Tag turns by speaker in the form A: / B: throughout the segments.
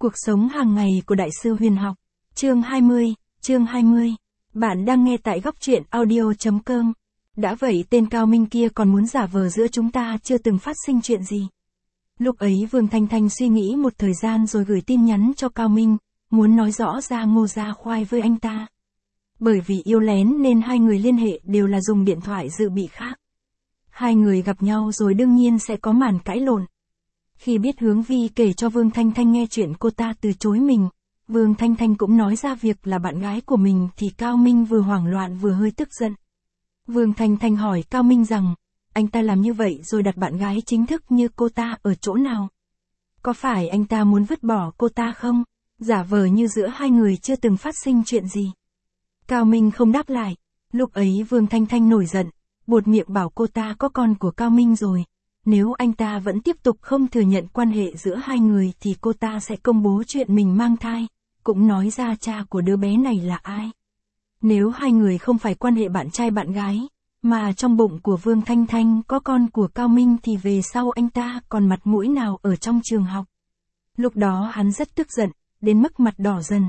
A: Cuộc sống hàng ngày của Đại sư Huyền học. Chương 20. Bạn đang nghe tại góc truyện audio.com. Đã vậy tên Cao Minh kia còn muốn giả vờ giữa chúng ta chưa từng phát sinh chuyện gì. Lúc ấy Vương Thanh Thanh suy nghĩ một thời gian rồi gửi tin nhắn cho Cao Minh, muốn nói rõ ra Ngô Gia Khoai với anh ta. Bởi vì yêu lén nên hai người liên hệ đều là dùng điện thoại dự bị khác. Hai người gặp nhau rồi đương nhiên sẽ có màn cãi lộn. Khi biết Hướng Vi kể cho Vương Thanh Thanh nghe chuyện cô ta từ chối mình, Vương Thanh Thanh cũng nói ra việc là bạn gái của mình thì Cao Minh vừa hoảng loạn vừa hơi tức giận. Vương Thanh Thanh hỏi Cao Minh rằng, anh ta làm như vậy rồi đặt bạn gái chính thức như cô ta ở chỗ nào? Có phải anh ta muốn vứt bỏ cô ta không? Giả vờ như giữa hai người chưa từng phát sinh chuyện gì. Cao Minh không đáp lại. Lúc ấy Vương Thanh Thanh nổi giận, buột miệng bảo cô ta có con của Cao Minh rồi. Nếu anh ta vẫn tiếp tục không thừa nhận quan hệ giữa hai người thì cô ta sẽ công bố chuyện mình mang thai, cũng nói ra cha của đứa bé này là ai. Nếu hai người không phải quan hệ bạn trai bạn gái, mà trong bụng của Vương Thanh Thanh có con của Cao Minh thì về sau anh ta còn mặt mũi nào ở trong trường học. Lúc đó hắn rất tức giận, đến mức mặt đỏ dần.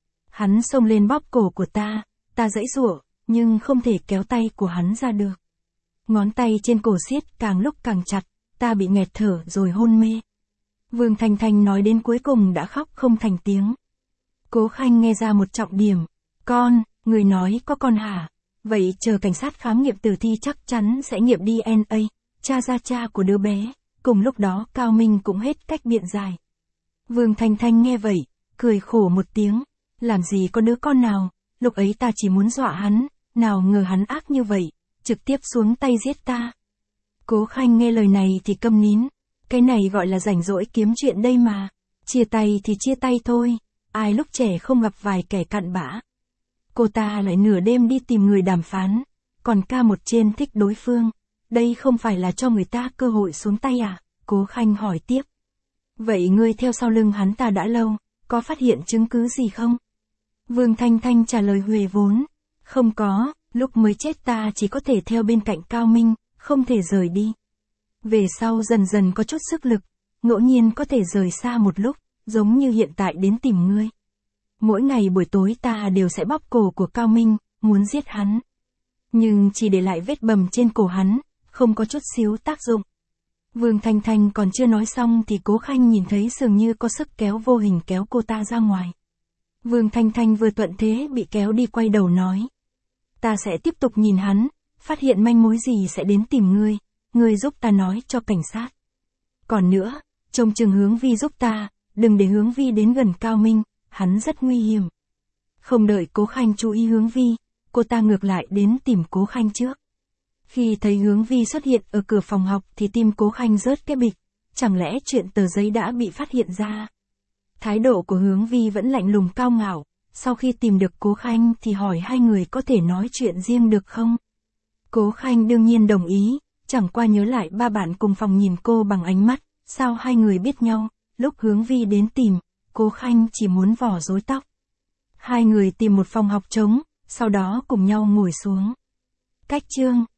A: Hắn xông lên bóp cổ của ta giãy giụa, nhưng không thể kéo tay của hắn ra được. Ngón tay trên cổ siết càng lúc càng chặt, ta bị nghẹt thở rồi hôn mê. Vương Thanh Thanh nói đến cuối cùng đã khóc không thành tiếng. Cố Khanh nghe ra một trọng điểm. Con, người nói có con hả? Vậy chờ cảnh sát khám nghiệm tử thi chắc chắn sẽ nghiệm DNA, tra ra cha của đứa bé. Cùng lúc đó Cao Minh cũng hết cách biện giải. Vương Thanh Thanh nghe vậy, cười khổ một tiếng. Làm gì có đứa con nào, lúc ấy ta chỉ muốn dọa hắn, nào ngờ hắn ác như vậy, trực tiếp xuống tay giết ta. Cố Khanh nghe lời này thì câm nín. Cái này gọi là rảnh rỗi kiếm chuyện đây mà. Chia tay thì chia tay thôi. Ai lúc trẻ không gặp vài kẻ cặn bã. Cô ta lại nửa đêm đi tìm người đàm phán. Còn ca một trên thích đối phương. Đây không phải là cho người ta cơ hội xuống tay à? Cố Khanh hỏi tiếp. Vậy ngươi theo sau lưng hắn ta đã lâu, có phát hiện chứng cứ gì không? Vương Thanh Thanh trả lời huề vốn. Không có, lúc mới chết ta chỉ có thể theo bên cạnh Cao Minh, không thể rời đi. Về sau dần dần có chút sức lực, ngẫu nhiên có thể rời xa một lúc, giống như hiện tại đến tìm ngươi. Mỗi ngày buổi tối ta đều sẽ bóp cổ của Cao Minh, muốn giết hắn. Nhưng chỉ để lại vết bầm trên cổ hắn, không có chút xíu tác dụng. Vương Thanh Thanh còn chưa nói xong thì Cố Khanh nhìn thấy dường như có sức kéo vô hình kéo cô ta ra ngoài. Vương Thanh Thanh vừa thuận thế bị kéo đi quay đầu nói. Ta sẽ tiếp tục nhìn hắn, phát hiện manh mối gì sẽ đến tìm ngươi giúp ta nói cho cảnh sát. Còn nữa, trông chừng Hướng Vi giúp ta, đừng để Hướng Vi đến gần Cao Minh, hắn rất nguy hiểm. Không đợi Cố Khanh chú ý Hướng Vi, cô ta ngược lại đến tìm Cố Khanh trước. Khi thấy Hướng Vi xuất hiện ở cửa phòng học thì tim Cố Khanh rớt cái bịch, chẳng lẽ chuyện tờ giấy đã bị phát hiện ra. Thái độ của Hướng Vi vẫn lạnh lùng cao ngạo, sau khi tìm được Cố Khanh thì hỏi hai người có thể nói chuyện riêng được không? Cố Khanh đương nhiên đồng ý, chẳng qua nhớ lại ba bạn cùng phòng nhìn cô bằng ánh mắt, sao hai người biết nhau, lúc Hướng Vi đến tìm, Cố Khanh chỉ muốn vò rối tóc. Hai người tìm một phòng học trống, sau đó cùng nhau ngồi xuống. Cách chương